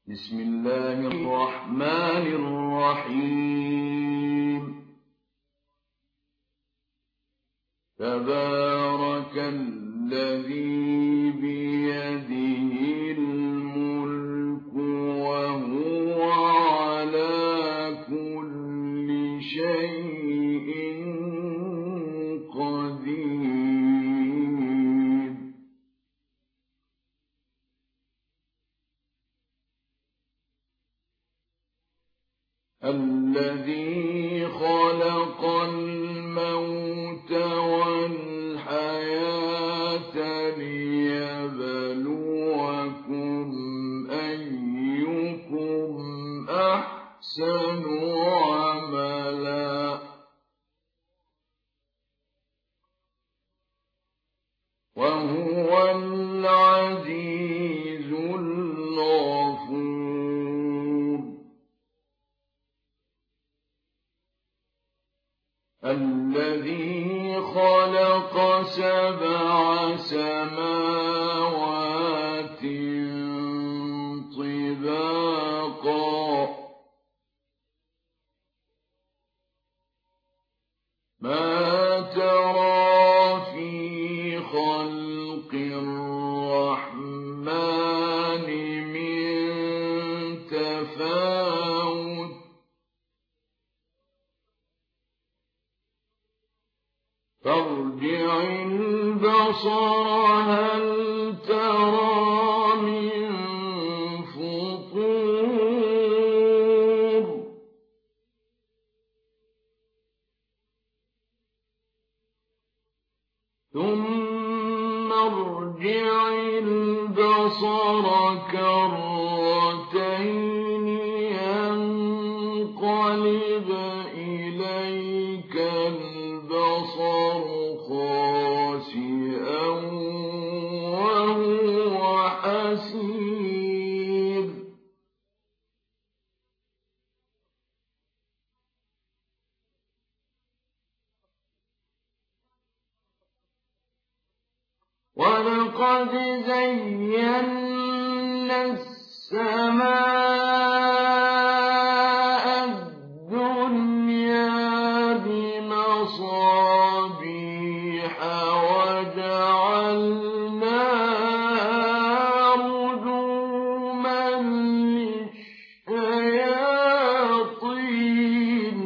بسم الله الرحمن الرحيم تبارك الذي بيده الملك وهو على كل شيء قدير الذي خلق الموت والحياة ليبلوكم أيكم أحسن عملا وهو العزيز الغفور الذي خلق 7 سماوات طباقا ما ترى في خلق الرحمن من تفاوت فارجع البصر هل ترى من فطور ثم ارجع البصر كرتين ينقلب إليك البصر خاسئا وهو حسير ولقد زينا السماء الدنيا بمصابيح وجعلناها رجوما للشياطين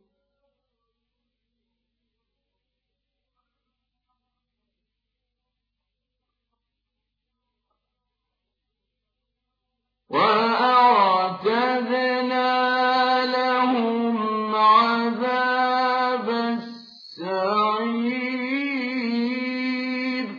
وأعتدنا لهم عذاب السعير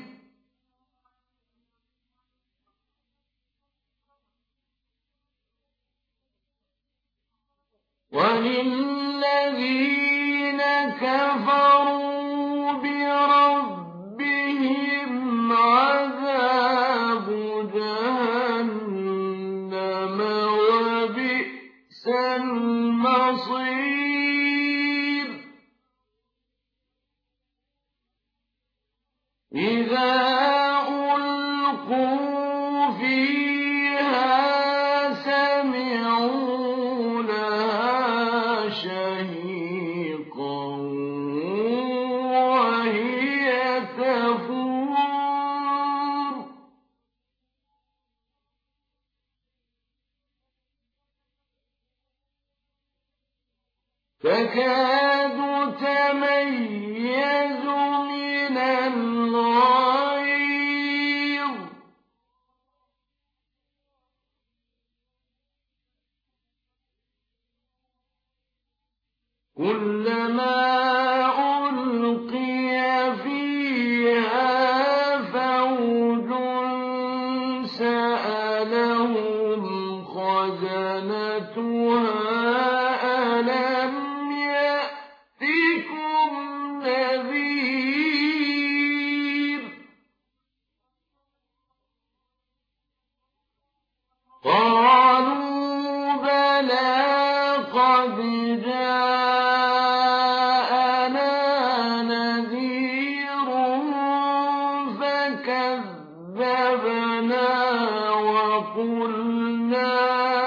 وللذين كفروا بربهم عذاب جهنم وبئس المصير إذا ألقوا فيها سمعوا لها شهيقا وهي تفور تكاد تميز من الغيظ كلما ألقي فيها فوج سألهم خزنتها ألم يأتكم نذير قالوا بلى قد جاءنا نذير فكذبنا وقلنا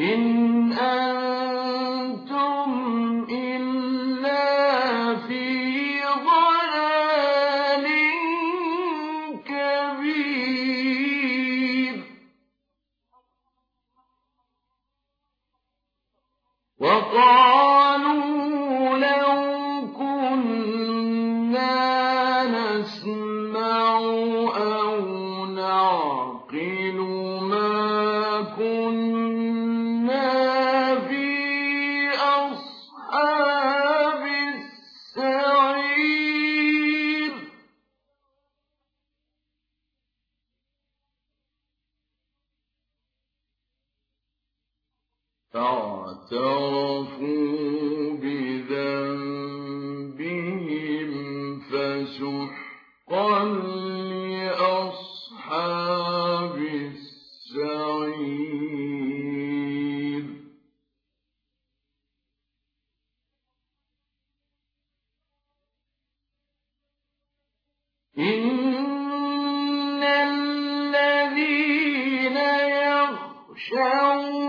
إن أنتم إلا في ضلال كبير وقالوا لو كنا نسمع أو نعقل ما كنا في أصحاب السعير فاعترفوا بذنبهم فسحقا لأصحاب السعير إن الذين يخشون